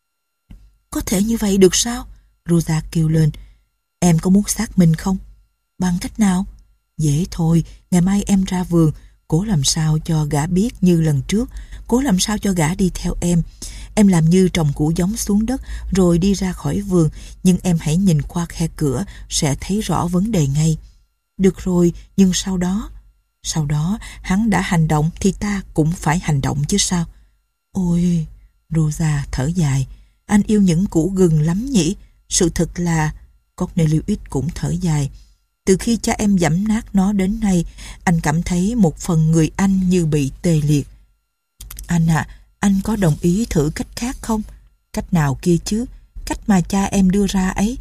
Có thể như vậy được sao? Rosa kêu lên. Em có muốn xác minh không? Bằng cách nào? Dễ thôi, ngày mai em ra vườn, cố làm sao cho gã biết như lần trước, cố làm sao cho gã đi theo em. Em làm như trồng củ giống xuống đất rồi đi ra khỏi vườn, nhưng em hãy nhìn qua khe cửa sẽ thấy rõ vấn đề ngay. Được rồi, nhưng sau đó? Sau đó, hắn đã hành động thì ta cũng phải hành động chứ sao? Ôi, Rosa thở dài, anh yêu những củ gừng lắm nhỉ? Sự thật là... Cornelius cũng thở dài. Từ khi cha em giẫm nát nó đến nay, anh cảm thấy một phần người anh như bị tê liệt. Anh à, anh có đồng ý thử cách khác không? Cách nào kia chứ? Cách mà cha em đưa ra ấy.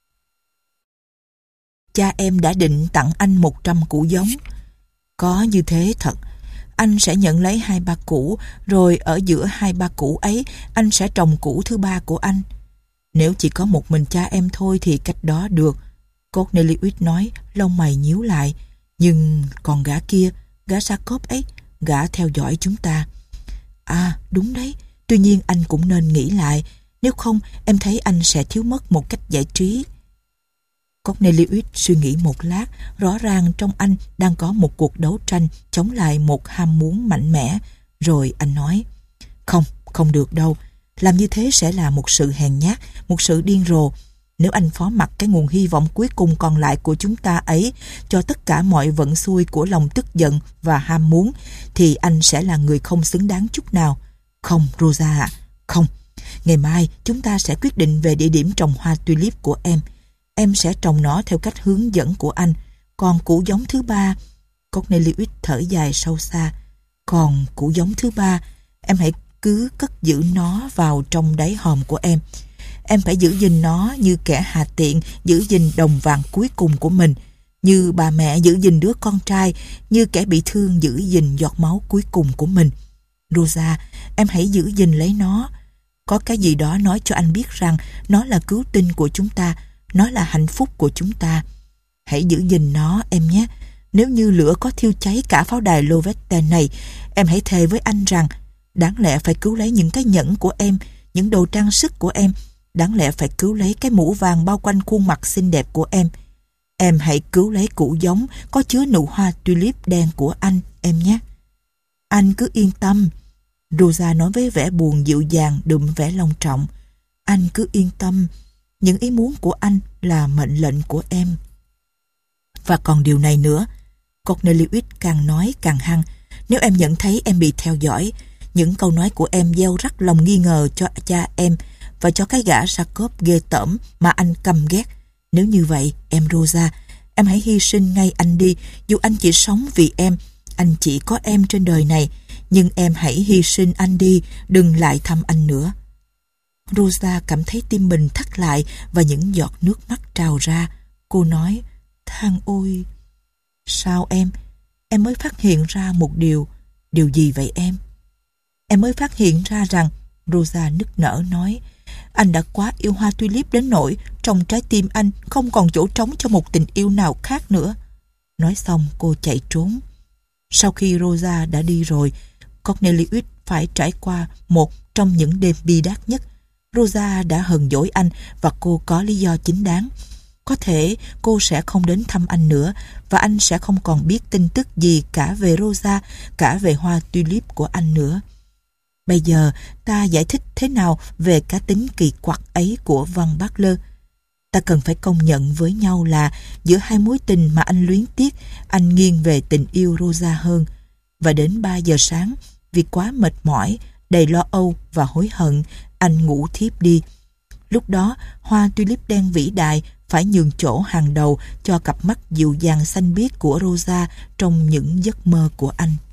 Cha em đã định tặng anh một trăm củ giống. Có như thế thật. Anh sẽ nhận lấy hai ba củ, rồi ở giữa hai ba củ ấy, anh sẽ trồng củ thứ ba của anh. Nếu chỉ có một mình cha em thôi thì cách đó được. Cornelius nói, lông mày nhíu lại. Nhưng còn gã kia, gã Jacob ấy, gã theo dõi chúng ta. À, đúng đấy. Tuy nhiên anh cũng nên nghĩ lại. Nếu không, em thấy anh sẽ thiếu mất một cách giải trí. Cornelius suy nghĩ một lát. Rõ ràng trong anh đang có một cuộc đấu tranh chống lại một ham muốn mạnh mẽ. Rồi anh nói, không, không được đâu. Làm như thế sẽ là một sự hèn nhát, một sự điên rồ. Nếu anh phó mặc cái nguồn hy vọng cuối cùng còn lại của chúng ta ấy cho tất cả mọi vận xuôi của lòng tức giận và ham muốn, thì anh sẽ là người không xứng đáng chút nào. Không, Rosa ạ, không. Ngày mai chúng ta sẽ quyết định về địa điểm trồng hoa tulip của em. Em sẽ trồng nó theo cách hướng dẫn của anh. Còn củ giống thứ ba... Cornelius thở dài sâu xa. Còn củ giống thứ ba, em hãy cứ cất giữ nó vào trong đáy hòm của em. Em phải giữ gìn nó như kẻ hà tiện giữ gìn đồng vàng cuối cùng của mình. như bà mẹ giữ gìn đứa con trai, như kẻ bị thương giữ gìn giọt máu cuối cùng của mình. Rosa, em hãy giữ gìn lấy nó. Có cái gì đó nói cho anh biết rằng nó là cứu tinh của chúng ta, nó là hạnh phúc của chúng ta. Hãy giữ gìn nó em nhé. Nếu như lửa có thiêu cháy cả pháo đài Loveten này, em hãy thề với anh rằng đáng lẽ phải cứu lấy những cái nhẫn của em, những đồ trang sức của em, đáng lẽ phải cứu lấy cái mũ vàng bao quanh khuôn mặt xinh đẹp của em. Em hãy cứu lấy củ giống có chứa nụ hoa tulip đen của anh, em nhé. Anh cứ yên tâm. Rosa nói với vẻ buồn dịu dàng đượm vẻ long trọng. Anh cứ yên tâm. Những ý muốn của anh là mệnh lệnh của em. Và còn điều này nữa. Cornelius càng nói càng hăng. Nếu em nhận thấy em bị theo dõi, những câu nói của em gieo rắc lòng nghi ngờ cho cha em và cho cái gã Jacob ghê tởm mà anh căm ghét. Nếu như vậy, em Rosa, em hãy hy sinh ngay anh đi. Dù anh chỉ sống vì em, anh chỉ có em trên đời này, nhưng em hãy hy sinh anh đi, đừng lại thăm anh nữa. Rosa cảm thấy tim mình thắt lại và những giọt nước mắt trào ra. Cô nói, than ôi. Sao em? Em mới phát hiện ra một điều. Điều gì vậy em? Em mới phát hiện ra rằng, Rosa nức nở nói, anh đã quá yêu hoa tulip đến nỗi trong trái tim anh không còn chỗ trống cho một tình yêu nào khác nữa. Nói xong cô chạy trốn. Sau khi Rosa đã đi rồi, Cornelius phải trải qua một trong những đêm bi đát nhất. Rosa đã hờn dỗi anh và cô có lý do chính đáng. Có thể cô sẽ không đến thăm anh nữa và anh sẽ không còn biết tin tức gì cả về Rosa, cả về hoa tulip của anh nữa. Bây giờ ta giải thích thế nào về cá tính kỳ quặc ấy của Van Butler? Ta cần phải công nhận với nhau là giữa hai mối tình mà anh luyến tiếc, anh nghiêng về tình yêu Rosa hơn. Và đến ba giờ sáng, vì quá mệt mỏi, đầy lo âu và hối hận, anh ngủ thiếp đi. Lúc đó, hoa tulip đen vĩ đại phải nhường chỗ hàng đầu cho cặp mắt dịu dàng xanh biếc của Rosa trong những giấc mơ của anh.